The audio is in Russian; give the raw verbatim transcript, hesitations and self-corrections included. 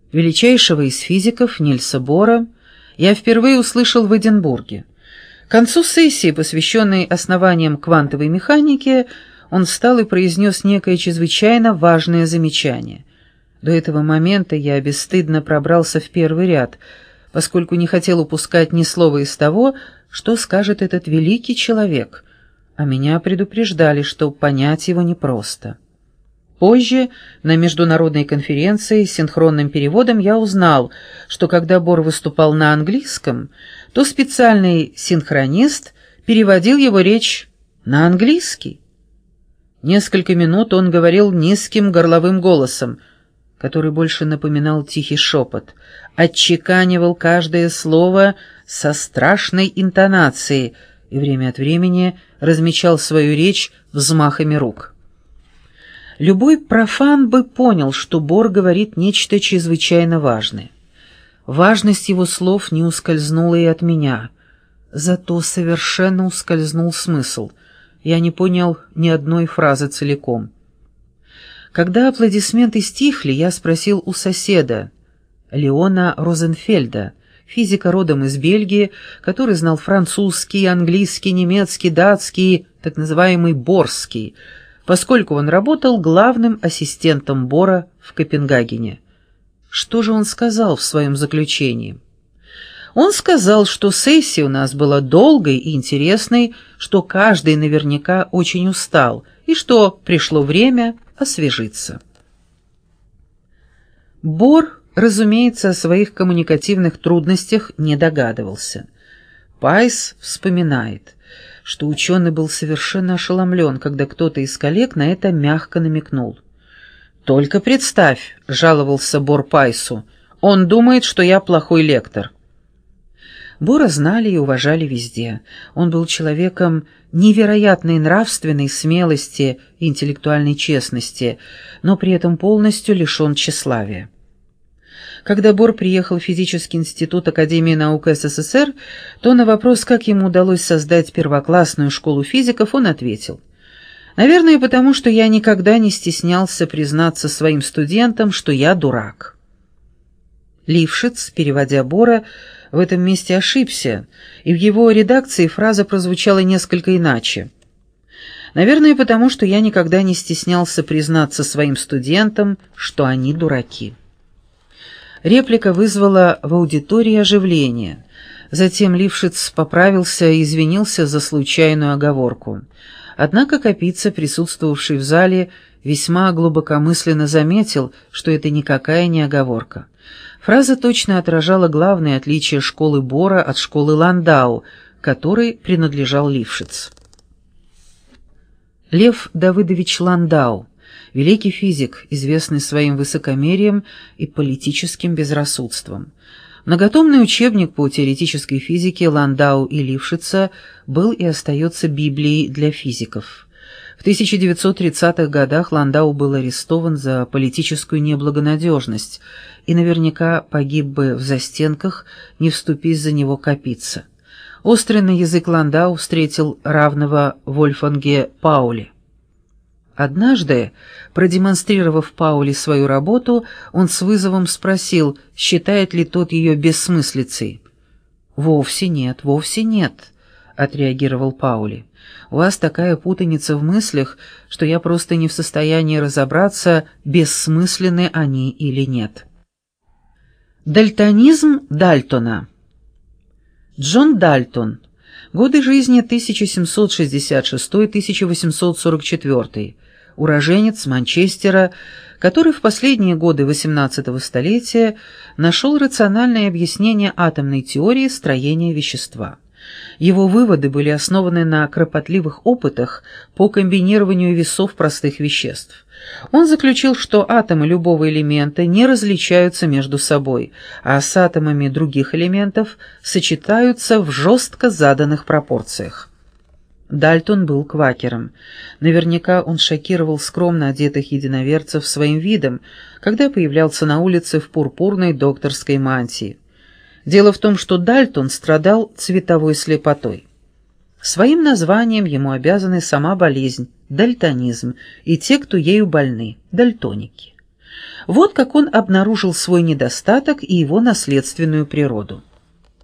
Величайшего из физиков Нильса Бора я впервые услышал в Эдинбурге. К концу сессии, посвященной основаниям квантовой механики, он встал и произнес некое чрезвычайно важное замечание. До этого момента я бесстыдно пробрался в первый ряд, поскольку не хотел упускать ни слова из того, что скажет этот великий человек, а меня предупреждали, что понять его непросто. Позже, на международной конференции с синхронным переводом, я узнал, что когда Бор выступал на английском, то специальный синхронист переводил его речь на английский. Несколько минут он говорил низким горловым голосом, который больше напоминал тихий шепот, отчеканивал каждое слово со страшной интонацией и время от времени размечал свою речь взмахами рук. Любой профан бы понял, что Бор говорит нечто чрезвычайно важное. Важность его слов не ускользнула и от меня, зато совершенно ускользнул смысл. Я не понял ни одной фразы целиком. Когда аплодисменты стихли, я спросил у соседа, Леона Розенфельда, физика родом из Бельгии, который знал французский, английский, немецкий, датский, так называемый борский, поскольку он работал главным ассистентом Бора в Копенгагене. Что же он сказал в своем заключении? Он сказал, что сессия у нас была долгой и интересной, что каждый наверняка очень устал, и что пришло время освежиться. Бор, разумеется, о своих коммуникативных трудностях не догадывался. Пайс вспоминает, что ученый был совершенно ошеломлен, когда кто-то из коллег на это мягко намекнул. «Только представь», — жаловался Бор Пайсу, — «он думает, что я плохой лектор». Бора знали и уважали везде. Он был человеком невероятной нравственной смелости и интеллектуальной честности, но при этом полностью лишен тщеславия. Когда Бор приехал в физический институт Академии наук СССР, то на вопрос, как ему удалось создать первоклассную школу физиков, он ответил: «Наверное, потому что я никогда не стеснялся признаться своим студентам, что я дурак». Лившиц, переводя Бора, в этом месте ошибся, и в его редакции фраза прозвучала несколько иначе. «Наверное, потому что я никогда не стеснялся признаться своим студентам, что они дураки». Реплика вызвала в аудитории оживление. Затем Лившиц поправился и извинился за случайную оговорку. Однако Капица, присутствовавший в зале, весьма глубокомысленно заметил, что это никакая не оговорка. Фраза точно отражала главное отличие школы Бора от школы Ландау, которой принадлежал Лившиц. Лев Давыдович Ландау, великий физик, известный своим высокомерием и политическим безрассудством. Многотомный учебник по теоретической физике Ландау и Лившица был и остается Библией для физиков. В тысяча девятьсот тридцатых годах Ландау был арестован за политическую неблагонадежность и наверняка погиб бы в застенках, не вступись за него Капица. Острый на язык Ландау встретил равного Вольфганге Пауле. Однажды, продемонстрировав Пауле свою работу, он с вызовом спросил, считает ли тот ее бессмыслицей. «Вовсе нет, вовсе нет», — отреагировал Пауле. «У вас такая путаница в мыслях, что я просто не в состоянии разобраться, бессмысленны они или нет». Дальтонизм Дальтона. Джон Дальтон. Годы жизни тысяча семьсот шестьдесят шестой — тысяча восемьсот сорок четвёртый. Уроженец Манчестера, который в последние годы восемнадцатого столетия нашел рациональное объяснение атомной теории строения вещества. Его выводы были основаны на кропотливых опытах по комбинированию весов простых веществ. Он заключил, что атомы любого элемента не различаются между собой, а с атомами других элементов сочетаются в жестко заданных пропорциях. Дальтон был квакером. Наверняка он шокировал скромно одетых единоверцев своим видом, когда появлялся на улице в пурпурной докторской мантии. Дело в том, что Дальтон страдал цветовой слепотой. Своим названием ему обязаны сама болезнь, дальтонизм, и те, кто ею больны, дальтоники. Вот как он обнаружил свой недостаток и его наследственную природу.